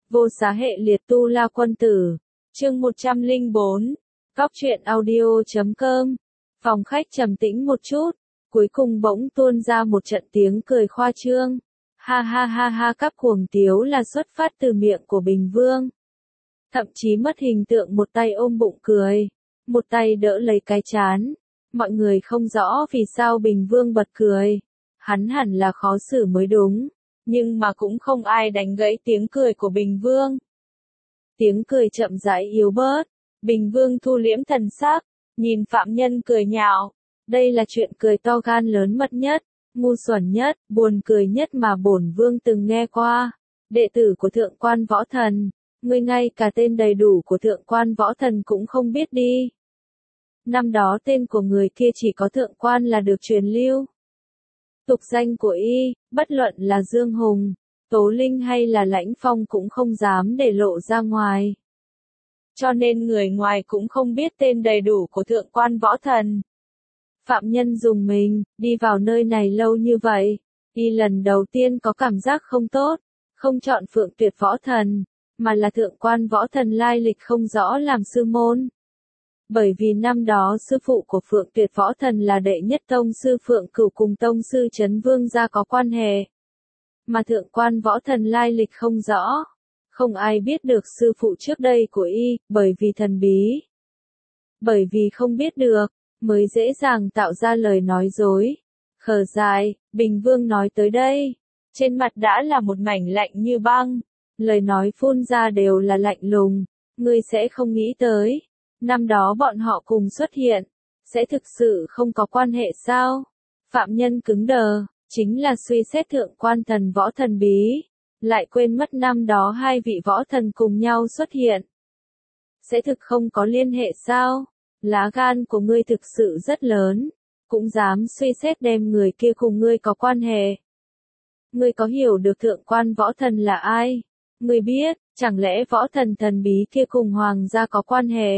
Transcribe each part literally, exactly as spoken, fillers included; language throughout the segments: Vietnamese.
Vô Xá Hệ Liệt Tu La Quân Tử, chương một trăm lẻ bốn, Góc truyện audio chấm com. Phòng khách trầm tĩnh một chút, cuối cùng bỗng tuôn ra một trận tiếng cười khoa trương. Ha ha ha ha, các cuồng tiếu là xuất phát từ miệng của Bình Vương. Thậm chí mất hình tượng, một tay ôm bụng cười, một tay đỡ lấy cái trán. Mọi người không rõ vì sao Bình Vương bật cười. Hắn hẳn là khó xử mới đúng, nhưng mà cũng không ai đánh gãy tiếng cười của Bình Vương. Tiếng cười chậm rãi yếu bớt, Bình Vương thu liễm thần sắc, nhìn phạm nhân cười nhạo. Đây là chuyện cười to gan lớn mật nhất, ngu xuẩn nhất, buồn cười nhất mà bổn vương từng nghe qua. Đệ tử của Thượng Quan Võ Thần, ngươi ngay cả tên đầy đủ của Thượng Quan Võ Thần cũng không biết đi. Năm đó tên của người kia chỉ có Thượng Quan là được truyền lưu. Tục danh của y, bất luận là Dương Hùng, Tố Linh hay là Lãnh Phong cũng không dám để lộ ra ngoài. Cho nên người ngoài cũng không biết tên đầy đủ của Thượng Quan Võ Thần. Phạm nhân dùng mình, đi vào nơi này lâu như vậy, y lần đầu tiên có cảm giác không tốt, không chọn Phượng Tuyệt Võ Thần, mà là Thượng Quan Võ Thần lai lịch không rõ làm sư môn. Bởi vì năm đó sư phụ của Phượng Tuyệt Võ Thần là đệ nhất tông sư Phượng Cửu cùng tông sư Trấn Vương gia có quan hệ. Mà Thượng Quan Võ Thần lai lịch không rõ, không ai biết được sư phụ trước đây của y, bởi vì thần bí. Bởi vì không biết được, mới dễ dàng tạo ra lời nói dối. Khờ dài, Bình Vương nói tới đây, trên mặt đã là một mảnh lạnh như băng, lời nói phun ra đều là lạnh lùng. Ngươi sẽ không nghĩ tới, năm đó bọn họ cùng xuất hiện, sẽ thực sự không có quan hệ sao? Phạm nhân cứng đờ, chính là suy xét Thượng Quan Thần Võ thần bí, lại quên mất năm đó hai vị võ thần cùng nhau xuất hiện. Sẽ thực không có liên hệ sao? Lá gan của ngươi thực sự rất lớn, cũng dám suy xét đem người kia cùng ngươi có quan hệ. Ngươi có hiểu được Thượng Quan Võ Thần là ai? Ngươi biết, chẳng lẽ võ thần thần bí kia cùng hoàng gia có quan hệ?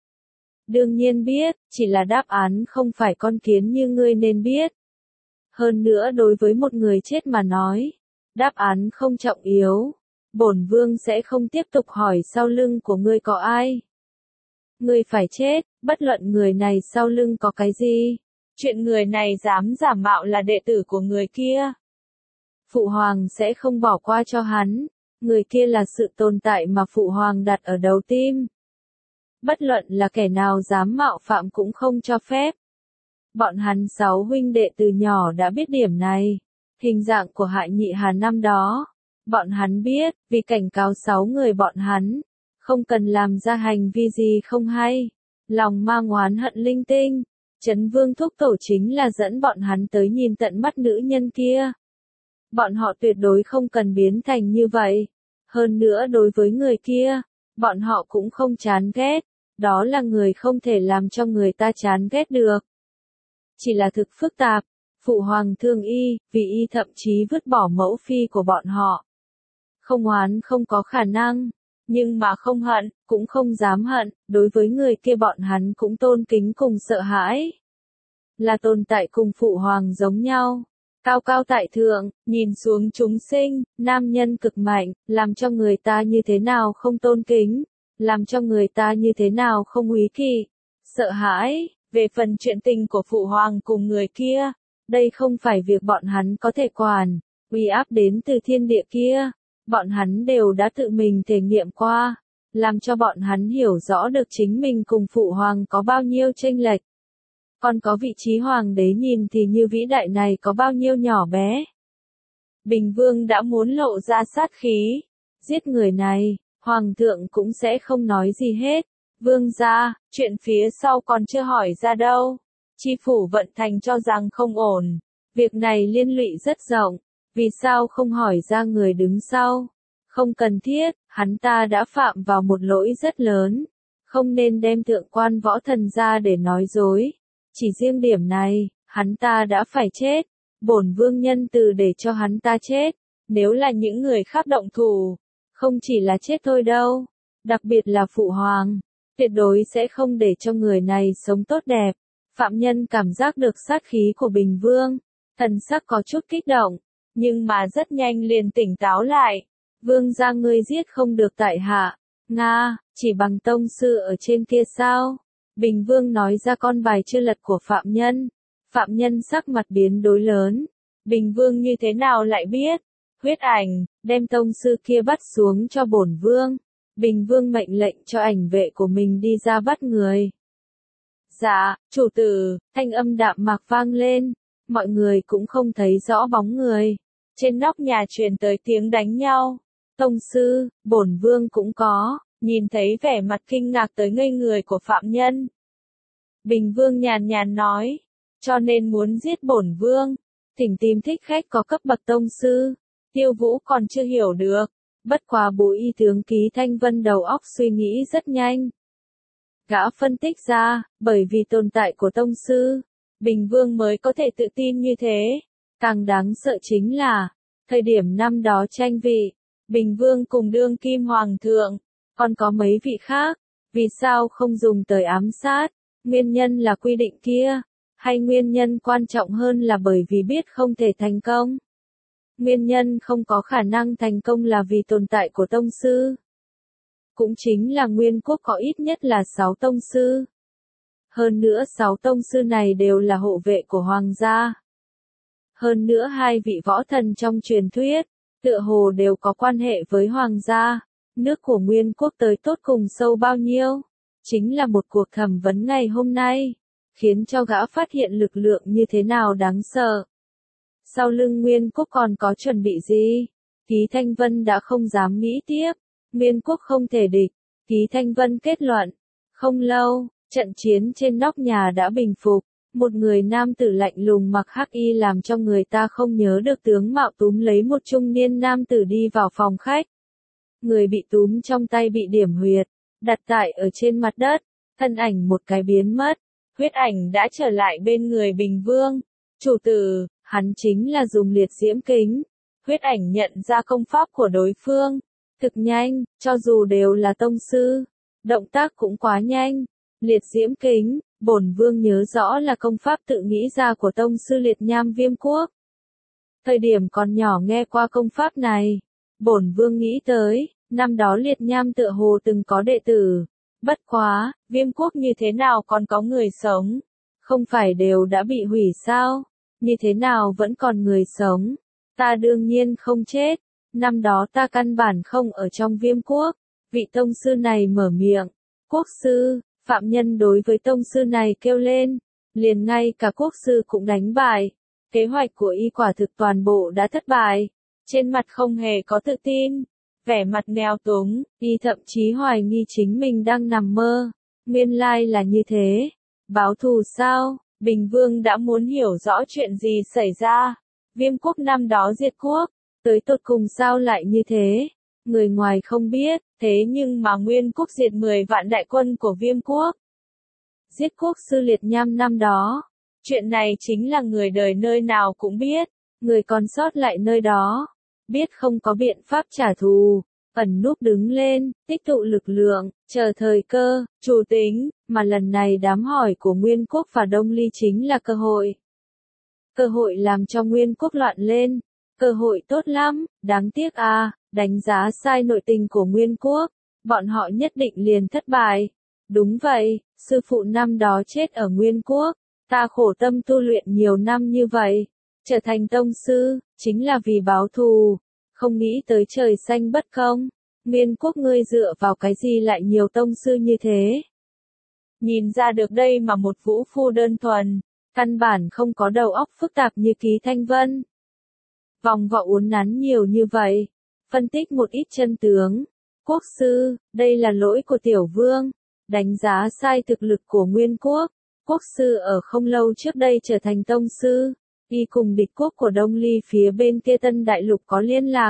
Đương nhiên biết, chỉ là đáp án không phải con kiến như ngươi nên biết. Hơn nữa đối với một người chết mà nói, đáp án không trọng yếu. Bổn vương sẽ không tiếp tục hỏi sau lưng của ngươi có ai. Ngươi phải chết, bất luận người này sau lưng có cái gì. Chuyện người này dám giả mạo là đệ tử của người kia, Phụ Hoàng sẽ không bỏ qua cho hắn. Người kia là sự tồn tại mà Phụ Hoàng đặt ở đầu tim. Bất luận là kẻ nào dám mạo phạm cũng không cho phép. Bọn hắn sáu huynh đệ từ nhỏ đã biết điểm này. Hình dạng của Hại Nhị Hà năm đó, bọn hắn biết, vì cảnh cáo sáu người bọn hắn, không cần làm ra hành vi gì không hay. Lòng mang oán hận linh tinh, Trấn Vương thúc tổ chính là dẫn bọn hắn tới nhìn tận mắt nữ nhân kia. Bọn họ tuyệt đối không cần biến thành như vậy. Hơn nữa đối với người kia, bọn họ cũng không chán ghét. Đó là người không thể làm cho người ta chán ghét được. Chỉ là thực phức tạp, Phụ Hoàng thương y, vì y thậm chí vứt bỏ mẫu phi của bọn họ. Không oán không có khả năng, nhưng mà không hận, cũng không dám hận, đối với người kia bọn hắn cũng tôn kính cùng sợ hãi. Là tồn tại cùng Phụ Hoàng giống nhau. Cao cao tại thượng, nhìn xuống chúng sinh, nam nhân cực mạnh, làm cho người ta như thế nào không tôn kính, làm cho người ta như thế nào không úy kỵ, sợ hãi. Về phần chuyện tình của Phụ Hoàng cùng người kia, đây không phải việc bọn hắn có thể quản, uy áp đến từ thiên địa kia, bọn hắn đều đã tự mình thể nghiệm qua, làm cho bọn hắn hiểu rõ được chính mình cùng Phụ Hoàng có bao nhiêu chênh lệch. Còn có vị trí Hoàng đế nhìn thì như vĩ đại này có bao nhiêu nhỏ bé. Bình Vương đã muốn lộ ra sát khí, giết người này, Hoàng thượng cũng sẽ không nói gì hết. Vương gia, chuyện phía sau còn chưa hỏi ra đâu. Chi phủ vận thành cho rằng không ổn. Việc này liên lụy rất rộng. Vì sao không hỏi ra người đứng sau? Không cần thiết, hắn ta đã phạm vào một lỗi rất lớn. Không nên đem Thượng Quan Võ Thần ra để nói dối. Chỉ riêng điểm này, hắn ta đã phải chết. Bổn vương nhân từ để cho hắn ta chết. Nếu là những người khác động thủ, không chỉ là chết thôi đâu. Đặc biệt là Phụ Hoàng, tuyệt đối sẽ không để cho người này sống tốt đẹp. Phạm nhân cảm giác được sát khí của Bình Vương, thần sắc có chút kích động, nhưng mà rất nhanh liền tỉnh táo lại. Vương gia ngươi giết không được tại hạ. Nga, chỉ bằng tông sư ở trên kia sao? Bình Vương nói ra con bài chưa lật của phạm nhân. Phạm nhân sắc mặt biến đổi lớn. Bình Vương như thế nào lại biết? Huyết Ảnh, đem tông sư kia bắt xuống cho bổn vương. Bình Vương mệnh lệnh cho ảnh vệ của mình đi ra bắt người. Dạ, chủ tử, thanh âm đạm mạc vang lên. Mọi người cũng không thấy rõ bóng người. Trên nóc nhà truyền tới tiếng đánh nhau. Tông sư, bổn vương cũng có, nhìn thấy vẻ mặt kinh ngạc tới ngây người của phạm nhân. Bình Vương nhàn nhàn nói, cho nên muốn giết bổn vương. Thỉnh tìm thích khách có cấp bậc tông sư. Tiêu Vũ còn chưa hiểu được. Bất quá Bố Y tướng Ký Thanh Vân đầu óc suy nghĩ rất nhanh. Gã phân tích ra, bởi vì tồn tại của tông sư, Bình Vương mới có thể tự tin như thế. Càng đáng sợ chính là, thời điểm năm đó tranh vị, Bình Vương cùng đương kim hoàng thượng, còn có mấy vị khác, vì sao không dùng tới ám sát? Nguyên nhân là quy định kia, hay nguyên nhân quan trọng hơn là bởi vì biết không thể thành công? Nguyên nhân không có khả năng thành công là vì tồn tại của tông sư. Cũng chính là Nguyên Quốc có ít nhất là sáu tông sư. Hơn nữa sáu tông sư này đều là hộ vệ của hoàng gia. Hơn nữa hai vị võ thần trong truyền thuyết, tựa hồ đều có quan hệ với hoàng gia. Nước của Nguyên Quốc tới tốt cùng sâu bao nhiêu? Chính là một cuộc thẩm vấn ngày hôm nay, khiến cho gã phát hiện lực lượng như thế nào đáng sợ. Sau lưng Nguyên Quốc còn có chuẩn bị gì? Ký Thanh Vân đã không dám nghĩ tiếp. Nguyên Quốc không thể địch. Ký Thanh Vân kết luận. Không lâu, trận chiến trên nóc nhà đã bình phục. Một người nam tử lạnh lùng mặc hắc y làm cho người ta không nhớ được tướng mạo túm lấy một trung niên nam tử đi vào phòng khách. Người bị túm trong tay bị điểm huyệt, đặt tại ở trên mặt đất, thân ảnh một cái biến mất. Huyết Ảnh đã trở lại bên người Bình Vương. Chủ tử, hắn chính là dùng liệt diễm kính. Huyết Ảnh nhận ra công pháp của đối phương. Thực nhanh, cho dù đều là tông sư. Động tác cũng quá nhanh. Liệt diễm kính, bổn vương nhớ rõ là công pháp tự nghĩ ra của tông sư Liệt Nham Viêm Quốc. Thời điểm còn nhỏ nghe qua công pháp này. Bổn vương nghĩ tới, năm đó Liệt Nham tựa hồ từng có đệ tử. Bất quá, Viêm Quốc như thế nào còn có người sống? Không phải đều đã bị hủy sao? Như thế nào vẫn còn người sống? Ta đương nhiên không chết. Năm đó ta căn bản không ở trong Viêm Quốc. Vị tông sư này mở miệng. Quốc sư, phạm nhân đối với tông sư này kêu lên. Liền ngay cả quốc sư cũng đánh bại. Kế hoạch của y quả thực toàn bộ đã thất bại. Trên mặt không hề có tự tin. Vẻ mặt nghèo túng, y thậm chí hoài nghi chính mình đang nằm mơ. Nguyên lai là như thế. Báo thù sao? Bình Vương đã muốn hiểu rõ chuyện gì xảy ra. Viêm Quốc năm đó diệt quốc. Tới tột cùng sao lại như thế? Người ngoài không biết, thế nhưng mà Nguyên Quốc diệt mười vạn đại quân của Viêm Quốc. Giết quốc sư Liệt Nham năm đó. Chuyện này chính là người đời nơi nào cũng biết. Người còn sót lại nơi đó. Biết không có biện pháp trả thù. Ẩn núp đứng lên, tích tụ lực lượng, chờ thời cơ, chủ tính, mà lần này đám hỏi của Nguyên Quốc và Đông Ly chính là cơ hội. Cơ hội làm cho Nguyên Quốc loạn lên. Cơ hội tốt lắm, đáng tiếc à, đánh giá sai nội tình của Nguyên Quốc. Bọn họ nhất định liền thất bại. Đúng vậy, sư phụ năm đó chết ở Nguyên Quốc. Ta khổ tâm tu luyện nhiều năm như vậy. Trở thành tông sư, chính là vì báo thù. Không nghĩ tới trời xanh bất công. Nguyên Quốc ngươi dựa vào cái gì lại nhiều tông sư như thế? Nhìn ra được đây mà một vũ phu đơn thuần. Căn bản không có đầu óc phức tạp như Ký Thanh Vân. Vòng vọ uốn nắn nhiều như vậy. Phân tích một ít chân tướng. Quốc sư, đây là lỗi của tiểu vương. Đánh giá sai thực lực của Nguyên Quốc. Quốc sư ở không lâu trước đây trở thành tông sư. Y cùng địch quốc của Đông Ly phía bên kia Tân Đại Lục có liên lạc.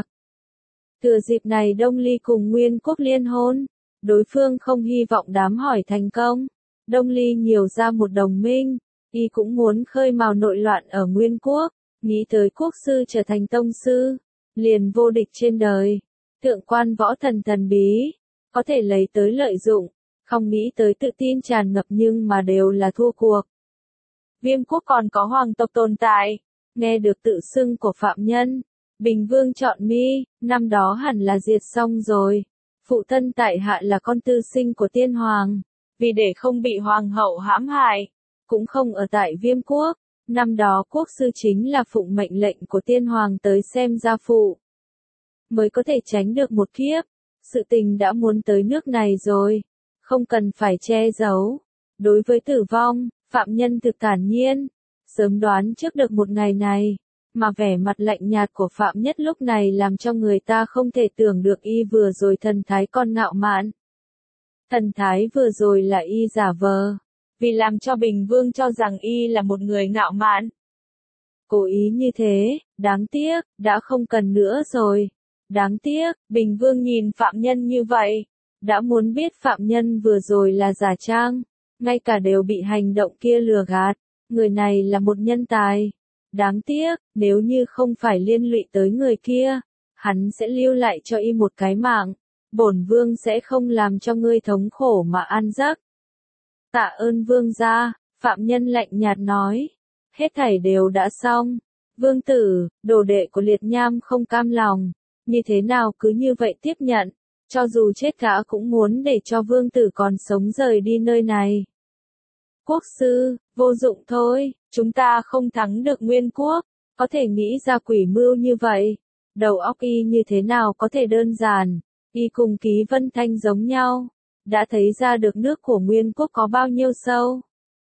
Thừa dịp này Đông Ly cùng Nguyên Quốc liên hôn. Đối phương không hy vọng đám hỏi thành công. Đông Ly nhiều ra một đồng minh. Y cũng muốn khơi mào nội loạn ở Nguyên Quốc. Nghĩ tới quốc sư trở thành tông sư. Liền vô địch trên đời. Thượng quan võ thần thần bí. Có thể lấy tới lợi dụng. Không nghĩ tới tự tin tràn ngập nhưng mà đều là thua cuộc. Viêm Quốc còn có hoàng tộc tồn tại. Nghe được tự xưng của phạm nhân. Bình Vương chọn mi, năm đó hẳn là diệt xong rồi. Phụ thân tại hạ là con tư sinh của tiên hoàng, vì để không bị hoàng hậu hãm hại, cũng không ở tại Viêm quốc. Năm đó quốc sư chính là phụng mệnh lệnh của tiên hoàng tới xem gia phụ, mới có thể tránh được một kiếp. Sự tình đã muốn tới nước này rồi, không cần phải che giấu. Đối với tử vong, phạm nhân thực thản nhiên, sớm đoán trước được một ngày này, mà vẻ mặt lạnh nhạt của Phạm Nhất lúc này làm cho người ta không thể tưởng được y vừa rồi thần thái con ngạo mạn. Thần thái vừa rồi là y giả vờ, vì làm cho Bình Vương cho rằng y là một người ngạo mạn. Cố ý như thế, đáng tiếc, đã không cần nữa rồi. Đáng tiếc, Bình Vương nhìn Phạm Nhân như vậy, đã muốn biết Phạm Nhân vừa rồi là giả trang, ngay cả đều bị hành động kia lừa gạt. Người này là một nhân tài. Đáng tiếc, nếu như không phải liên lụy tới người kia, hắn sẽ lưu lại cho y một cái mạng. Bổn vương sẽ không làm cho ngươi thống khổ mà an giấc. Tạ ơn vương gia, Phạm Nhân lạnh nhạt nói. Hết thảy đều đã xong. Vương tử, đồ đệ của Liệt Nham không cam lòng. Như thế nào cứ như vậy tiếp nhận. Cho dù chết cả cũng muốn để cho vương tử còn sống rời đi nơi này. Quốc sư, vô dụng thôi, chúng ta không thắng được Nguyên quốc, có thể nghĩ ra quỷ mưu như vậy. Đầu óc y như thế nào có thể đơn giản, y cùng Ký Vân Thanh giống nhau, đã thấy ra được nước của Nguyên quốc có bao nhiêu sâu.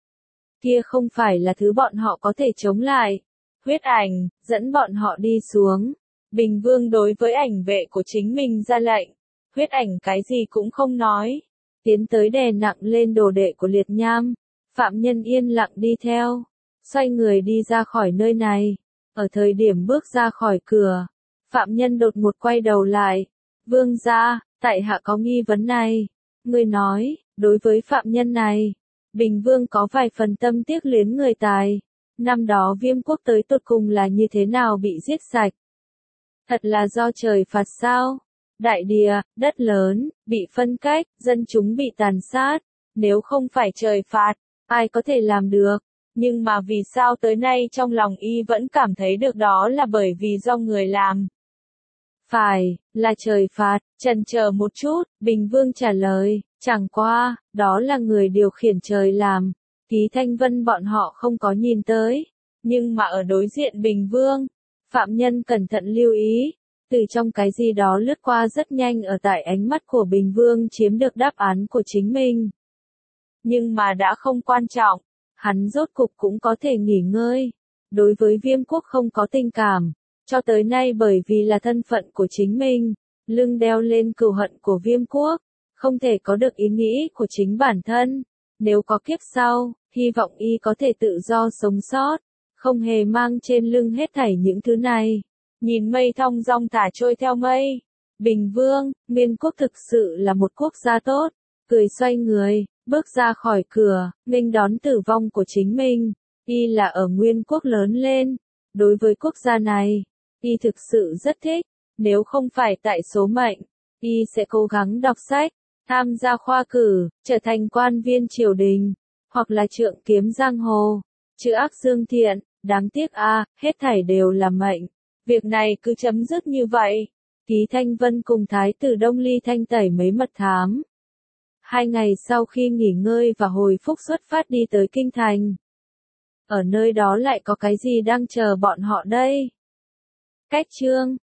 Kia không phải là thứ bọn họ có thể chống lại. Huyết ảnh, dẫn bọn họ đi xuống. Bình Vương đối với ảnh vệ của chính mình ra lệnh. Huyết ảnh cái gì cũng không nói. Tiến tới đè nặng lên đồ đệ của Liệt Nham. Phạm Nhân yên lặng đi theo. Xoay người đi ra khỏi nơi này. Ở thời điểm bước ra khỏi cửa, Phạm Nhân đột ngột quay đầu lại. Vương gia, tại hạ có nghi vấn này. Người nói, đối với Phạm Nhân này, Bình Vương có vài phần tâm tiếc luyến người tài. Năm đó Viêm quốc tới tột cùng là như thế nào bị giết sạch? Thật là do trời phạt sao? Đại địa, đất lớn, bị phân cách, dân chúng bị tàn sát. Nếu không phải trời phạt, ai có thể làm được? Nhưng mà vì sao tới nay trong lòng y vẫn cảm thấy được đó là bởi vì do người làm? Phải, là trời phạt. Chần chờ một chút, Bình Vương trả lời, chẳng qua, đó là người điều khiển trời làm. Ký Thanh Vân bọn họ không có nhìn tới. Nhưng mà ở đối diện Bình Vương, Phạm Nhân cẩn thận lưu ý. Từ trong cái gì đó lướt qua rất nhanh ở tại ánh mắt của Bình Vương chiếm được đáp án của chính mình. Nhưng mà đã không quan trọng, hắn rốt cục cũng có thể nghỉ ngơi. Đối với Viêm quốc không có tình cảm, cho tới nay bởi vì là thân phận của chính mình, lưng đeo lên cừu hận của Viêm quốc, không thể có được ý nghĩ của chính bản thân. Nếu có kiếp sau, hy vọng y có thể tự do sống sót, không hề mang trên lưng hết thảy những thứ này. Nhìn mây thong dong thả trôi theo mây. Bình Vương, Nguyên quốc thực sự là một quốc gia tốt. Cười xoay người, bước ra khỏi cửa, nghênh đón tử vong của chính mình. Y là ở Nguyên quốc lớn lên. Đối với quốc gia này, y thực sự rất thích. Nếu không phải tại số mệnh, y sẽ cố gắng đọc sách, tham gia khoa cử, trở thành quan viên triều đình, hoặc là trượng kiếm giang hồ, trừ ác dương thiện. Đáng tiếc a, à, hết thảy đều là mệnh. Việc này cứ chấm dứt như vậy. Ký Thanh Vân cùng Thái tử Đông Ly thanh tẩy mấy mật thám. Hai ngày sau khi nghỉ ngơi và hồi phúc xuất phát đi tới Kinh Thành. Ở nơi đó lại có cái gì đang chờ bọn họ đây? Cách chương